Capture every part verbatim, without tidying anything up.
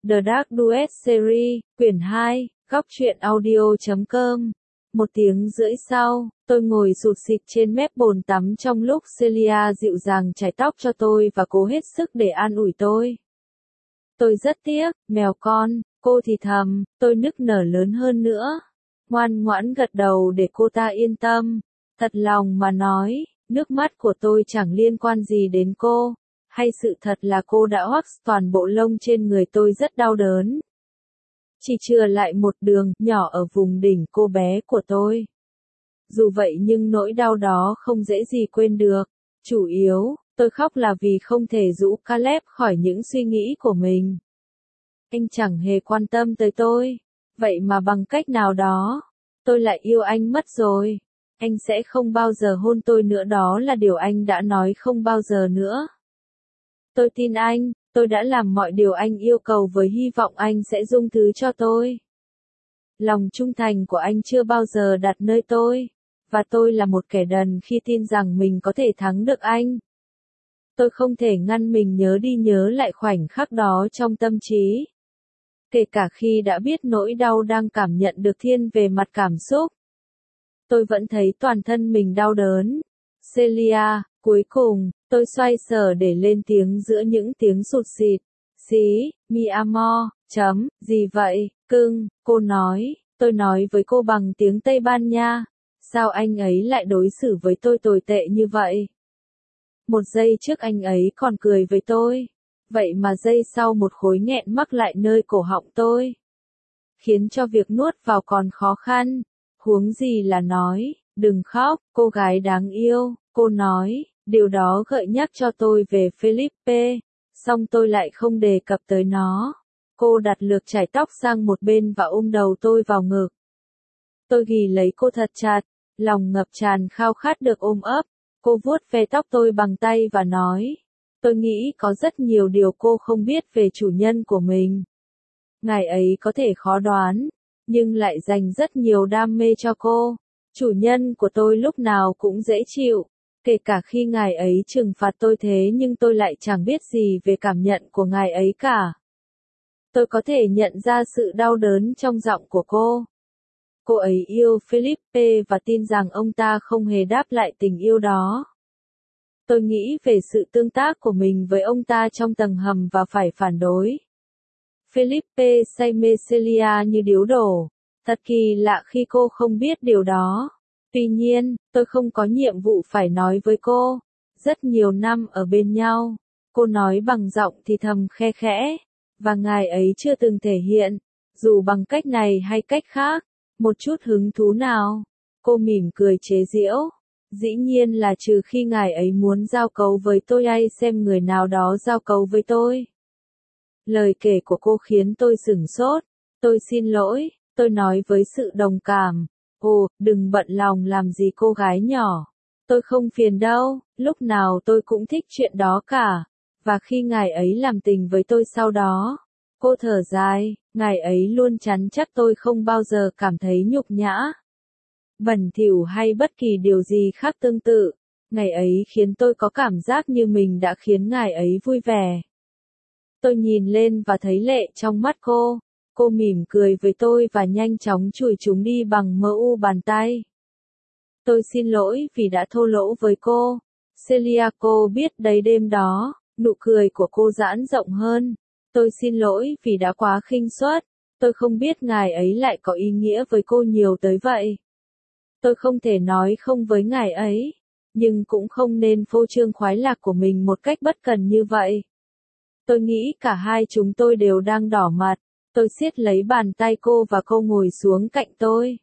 The Dark Duet Series, quyển hai, góc truyện audio chấm com. Một tiếng rưỡi sau, tôi ngồi sụt sịt trên mép bồn tắm trong lúc Celia dịu dàng chải tóc cho tôi và cố hết sức để an ủi tôi. Tôi rất tiếc, mèo con, cô thì thầm, tôi nức nở lớn hơn nữa. Ngoan ngoãn gật đầu để cô ta yên tâm. Thật lòng mà nói, nước mắt của tôi chẳng liên quan gì đến cô. Hay sự thật là cô đã wax toàn bộ lông trên người tôi rất đau đớn. Chỉ chừa lại một đường nhỏ ở vùng đỉnh cô bé của tôi. Dù vậy nhưng nỗi đau đó không dễ gì quên được. Chủ yếu, tôi khóc là vì không thể rũ Caleb khỏi những suy nghĩ của mình. Anh chẳng hề quan tâm tới tôi. Vậy mà bằng cách nào đó, tôi lại yêu anh mất rồi. Anh sẽ không bao giờ hôn tôi nữa, đó là điều anh đã nói không bao giờ nữa. Tôi tin anh, tôi đã làm mọi điều anh yêu cầu với hy vọng anh sẽ dung thứ cho tôi. Lòng trung thành của anh chưa bao giờ đặt nơi tôi, và tôi là một kẻ đần khi tin rằng mình có thể thắng được anh. Tôi không thể ngăn mình nhớ đi nhớ lại khoảnh khắc đó trong tâm trí. Kể cả khi đã biết nỗi đau đang cảm nhận được thiên về mặt cảm xúc. Tôi vẫn thấy toàn thân mình đau đớn. Celia, cuối cùng, tôi xoay sở để lên tiếng giữa những tiếng sụt sịt. Xí, mi amor, chấm, gì vậy, cưng, cô nói, tôi nói với cô bằng tiếng Tây Ban Nha. Sao anh ấy lại đối xử với tôi tồi tệ như vậy? Một giây trước anh ấy còn cười với tôi. Vậy mà giây sau một khối nghẹn mắc lại nơi cổ họng tôi. Khiến cho việc nuốt vào còn khó khăn. Huống gì là nói, đừng khóc, cô gái đáng yêu, cô nói, điều đó gợi nhắc cho tôi về Felipe, song tôi lại không đề cập tới nó. Cô đặt lược chải tóc sang một bên và ôm đầu tôi vào ngực. Tôi ghì lấy cô thật chặt, lòng ngập tràn khao khát được ôm ấp. Cô vuốt ve tóc tôi bằng tay và nói, tôi nghĩ có rất nhiều điều cô không biết về chủ nhân của mình. Ngài ấy có thể khó đoán, nhưng lại dành rất nhiều đam mê cho cô. Chủ nhân của tôi lúc nào cũng dễ chịu, kể cả khi ngài ấy trừng phạt tôi, thế nhưng tôi lại chẳng biết gì về cảm nhận của ngài ấy cả. Tôi có thể nhận ra sự đau đớn trong giọng của cô. Cô ấy yêu Felipe và tin rằng ông ta không hề đáp lại tình yêu đó. Tôi nghĩ về sự tương tác của mình với ông ta trong tầng hầm và phải phản đối. Felipe say mê Celia như điếu đổ. Thật kỳ lạ khi cô không biết điều đó. Tuy nhiên, tôi không có nhiệm vụ phải nói với cô. Rất nhiều năm ở bên nhau, cô nói bằng giọng thì thầm khe khẽ, và ngài ấy chưa từng thể hiện, dù bằng cách này hay cách khác, một chút hứng thú nào. Cô mỉm cười chế giễu. Dĩ nhiên là trừ khi ngài ấy muốn giao cấu với tôi hay xem người nào đó giao cấu với tôi. Lời kể của cô khiến tôi sửng sốt. Tôi xin lỗi, tôi nói với sự đồng cảm. Ồ, đừng bận lòng làm gì cô gái nhỏ. Tôi không phiền đâu, lúc nào tôi cũng thích chuyện đó cả. Và khi ngài ấy làm tình với tôi sau đó, cô thở dài, ngài ấy luôn chắn chắc tôi không bao giờ cảm thấy nhục nhã, bẩn thỉu hay bất kỳ điều gì khác tương tự. Ngày ấy khiến tôi có cảm giác như mình đã khiến ngài ấy vui vẻ. Tôi nhìn lên và thấy lệ trong mắt cô. Cô mỉm cười với tôi và nhanh chóng chùi chúng đi bằng mờ u bàn tay. Tôi xin lỗi vì đã thô lỗ với cô. Celia, cô biết đấy, đêm đó, nụ cười của cô giãn rộng hơn. Tôi xin lỗi vì đã quá khinh suất. Tôi không biết ngài ấy lại có ý nghĩa với cô nhiều tới vậy. Tôi không thể nói không với ngài ấy, nhưng cũng không nên phô trương khoái lạc của mình một cách bất cần như vậy. Tôi nghĩ cả hai chúng tôi đều đang đỏ mặt. Tôi siết lấy bàn tay cô và cô ngồi xuống cạnh tôi.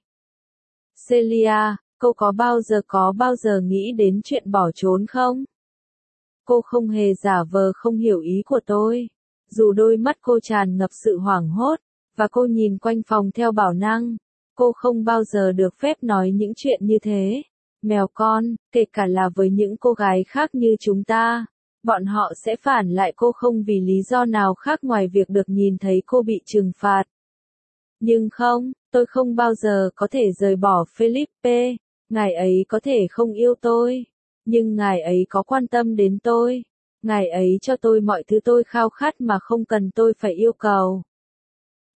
Celia, cô có bao giờ có bao giờ nghĩ đến chuyện bỏ trốn không? Cô không hề giả vờ không hiểu ý của tôi. Dù đôi mắt cô tràn ngập sự hoảng hốt, và cô nhìn quanh phòng theo bản năng. Cô không bao giờ được phép nói những chuyện như thế. Mèo con, kể cả là với những cô gái khác như chúng ta. Bọn họ sẽ phản lại cô không vì lý do nào khác ngoài việc được nhìn thấy cô bị trừng phạt. Nhưng không, tôi không bao giờ có thể rời bỏ Felipe. Ngài ấy có thể không yêu tôi, nhưng ngài ấy có quan tâm đến tôi. Ngài ấy cho tôi mọi thứ tôi khao khát mà không cần tôi phải yêu cầu.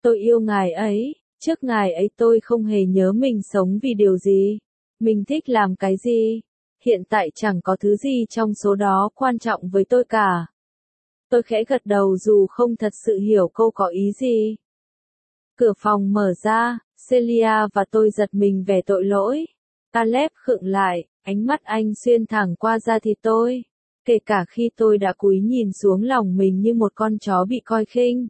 Tôi yêu ngài ấy, trước ngài ấy tôi không hề nhớ mình sống vì điều gì, mình thích làm cái gì. Hiện tại chẳng có thứ gì trong số đó quan trọng với tôi cả. Tôi khẽ gật đầu dù không thật sự hiểu câu có ý gì. Cửa phòng mở ra, Celia và tôi giật mình vẻ tội lỗi. Caleb khựng lại, ánh mắt anh xuyên thẳng qua da thịt tôi. Kể cả khi tôi đã cúi nhìn xuống lòng mình như một con chó bị coi khinh.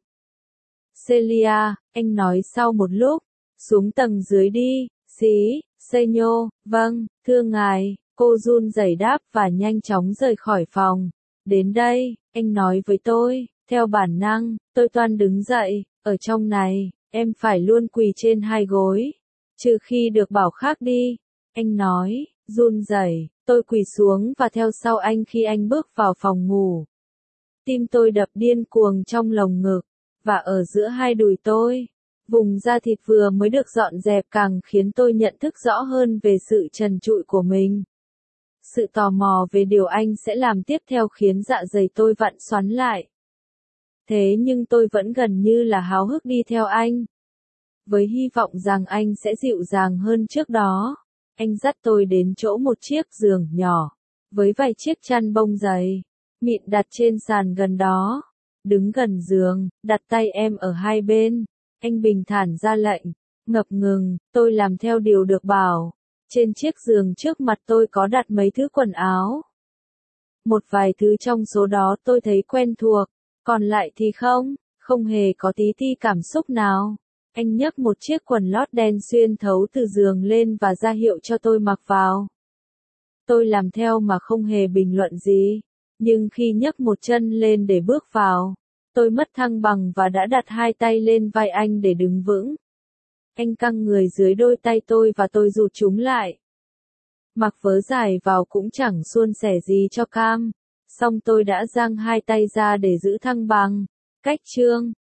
Celia, anh nói sau một lúc, xuống tầng dưới đi, xí, Senor, vâng, thưa ngài, cô run rẩy đáp và nhanh chóng rời khỏi phòng. Đến đây, anh nói với tôi, theo bản năng, tôi toan đứng dậy, ở trong này, em phải luôn quỳ trên hai gối, trừ khi được bảo khác đi, anh nói, run rẩy, tôi quỳ xuống và theo sau anh khi anh bước vào phòng ngủ. Tim tôi đập điên cuồng trong lồng ngực, và ở giữa hai đùi tôi, vùng da thịt vừa mới được dọn dẹp càng khiến tôi nhận thức rõ hơn về sự trần trụi của mình. Sự tò mò về điều anh sẽ làm tiếp theo khiến dạ dày tôi vặn xoắn lại. Thế nhưng tôi vẫn gần như là háo hức đi theo anh. Với hy vọng rằng anh sẽ dịu dàng hơn trước đó, anh dắt tôi đến chỗ một chiếc giường nhỏ, với vài chiếc chăn bông dày, mịn đặt trên sàn gần đó. Đứng gần giường, đặt tay em ở hai bên, anh bình thản ra lệnh, ngập ngừng, tôi làm theo điều được bảo. Trên chiếc giường trước mặt tôi có đặt mấy thứ quần áo. Một vài thứ trong số đó tôi thấy quen thuộc, còn lại thì không, không hề có tí ti cảm xúc nào. Anh nhấc một chiếc quần lót đen xuyên thấu từ giường lên và ra hiệu cho tôi mặc vào. Tôi làm theo mà không hề bình luận gì, nhưng khi nhấc một chân lên để bước vào, tôi mất thăng bằng và đã đặt hai tay lên vai anh để đứng vững. Anh căng người dưới đôi tay tôi và tôi rụt chúng lại. Mặc vớ dài vào cũng chẳng suôn sẻ gì cho cam, song tôi đã giang hai tay ra để giữ thăng bằng. Cách chương